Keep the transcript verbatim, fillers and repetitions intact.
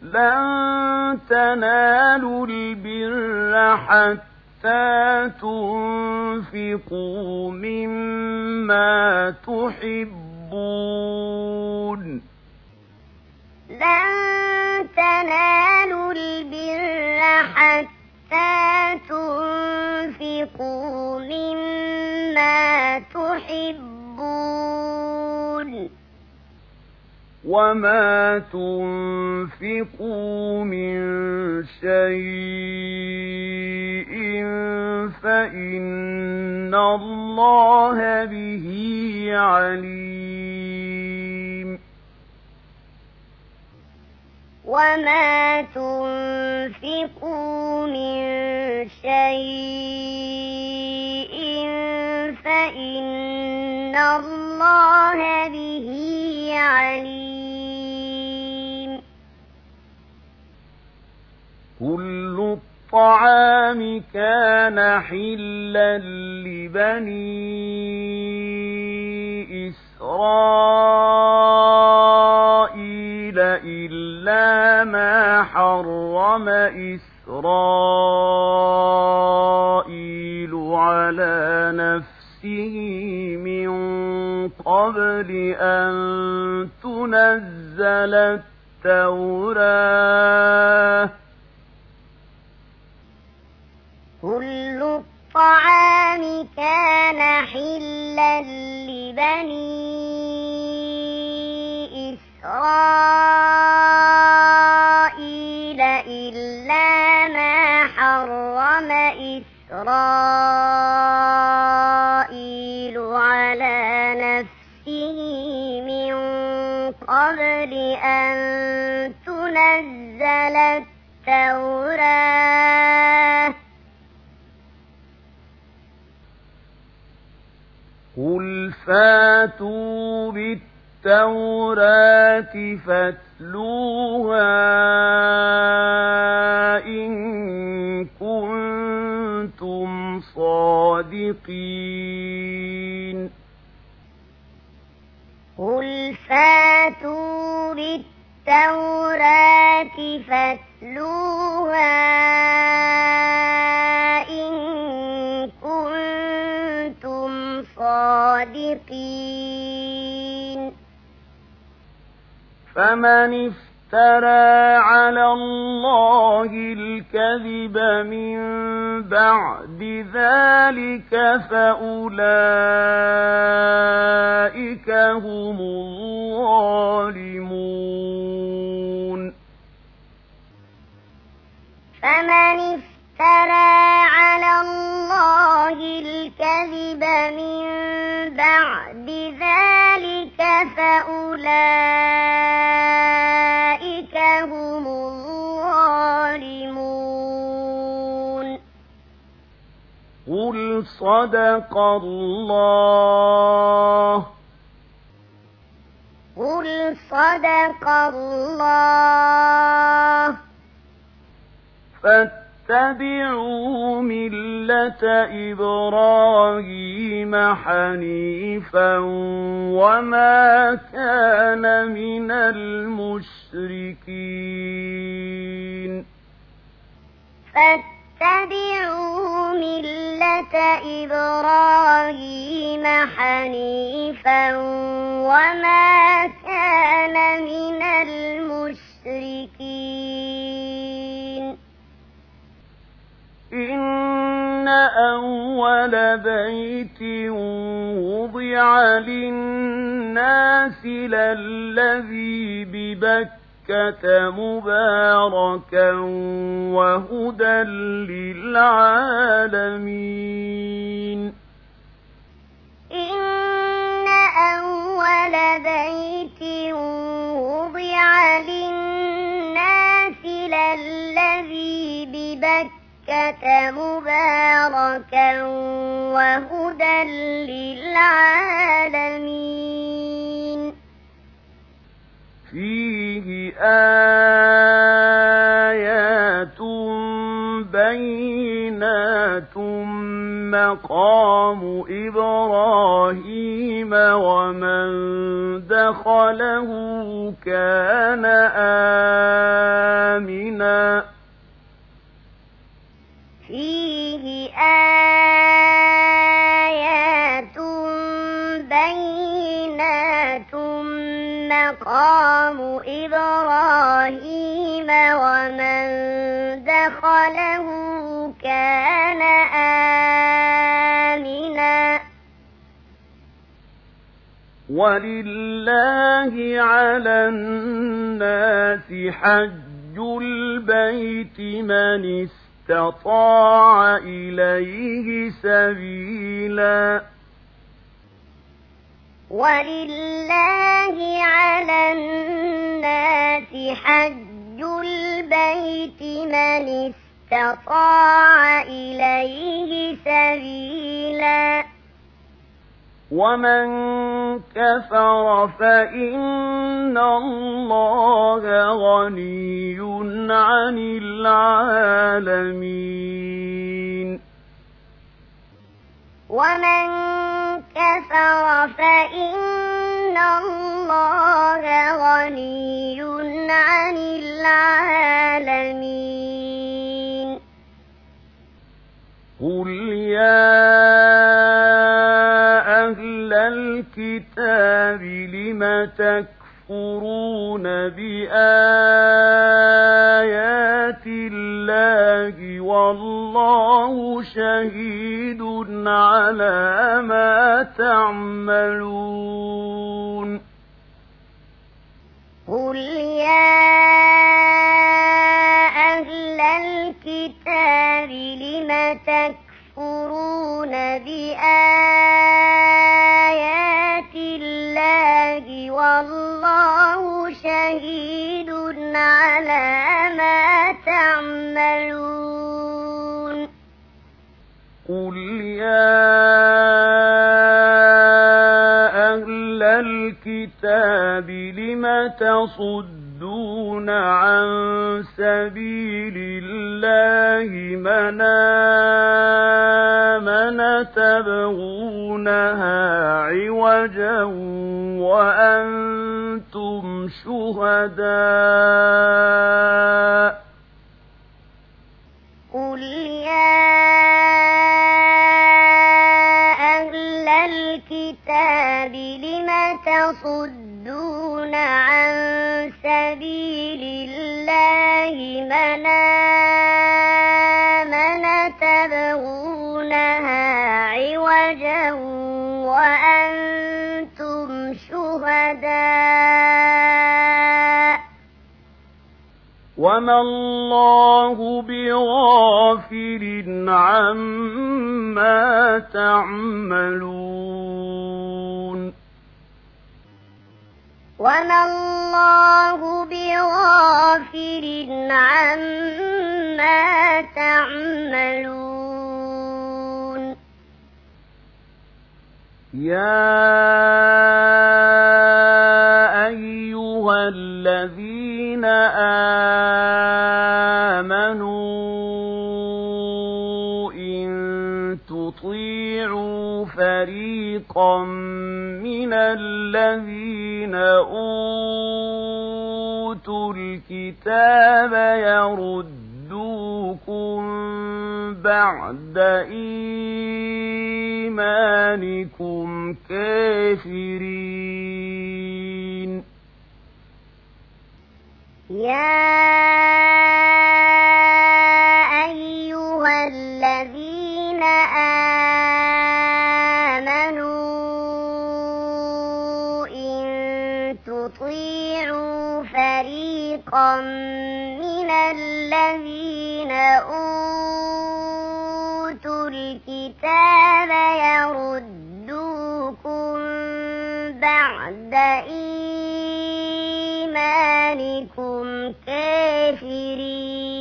لن تنالوا البر حتى تنفقوا مما تحبون لن تنالوا البر حتى تنفقوا مما تحبون وما تنفقوا من شيء فإن الله به عليم وما تنفقوا من شيء فإن الله به عليم كل الطعام كان حلا لبني إسرائيل إلا ما حرم إسرائيل على نفسه من قبل أن تنزل التوراة كل الطعام كان حلا لبني إسرائيل إلا ما حرم إسرائيل على نفسه من قبل أن تنزل التوراة قل فاتوا بالتوراة فاتلوها إن كنتم صادقين قل فاتوا بالتوراة فاتلوها إن كنتم صادقين فمن افترى على الله الكذب من بعد ذلك فأولئك هم الظالمون فمن افترى على الله الكذب من بعد ذلك فأولئك هم الظالمون قل صدق الله قل صدق الله فاتبعوا ملة إبراهيم حنيفا وما كان من المشركين فاتبعوا ملة إبراهيم حنيفا وما كان من المشركين إن أول بيت وضع للناس للذي ببكة مباركا وهدى للعالمين إن أول بيت وضع للناس للذي ببكة مباركا وهدى للعالمين فيه آيات بينات مقام إبراهيم ومن دخله كان آمنا إبراهيم ومن دخله كان آمنا ولله على الناس حج البيت من استطاع إليه سبيلا ولله على الناس حج البيت من استطاع إليه سبيلا ومن كفر فإن الله غني عن العالمين ومن كفر فإن الله غني عن العالمين قل يا أهل الكتاب لم تكفرون بآيات الله والله شهيد على ما تعملون قل يا أهل الكتاب لم تكفرون بآيات الله والله شهيد على ما تعملون قل يا أهل الكتاب لم تصدون عن سبيل الله من آمن تبغونها عوجا وأنتم شهداء قل يا أهل الكتاب لم تصدون عن سبيل الله من آمن تبغونها عوجا وأنتم شهداء وما الله بغافل عما تعملون وما الله بغافل عما تعملون يا أيها الذين آمنوا إن تطيعوا فريقا من الذين أوتوا الكتاب يردوكم بعد إيمانكم كافرين يا أيها الذين آمنوا إن تطيعوا فريقا من الذين أوتوا الكتاب يردوكم بعد إيمانكم كافرين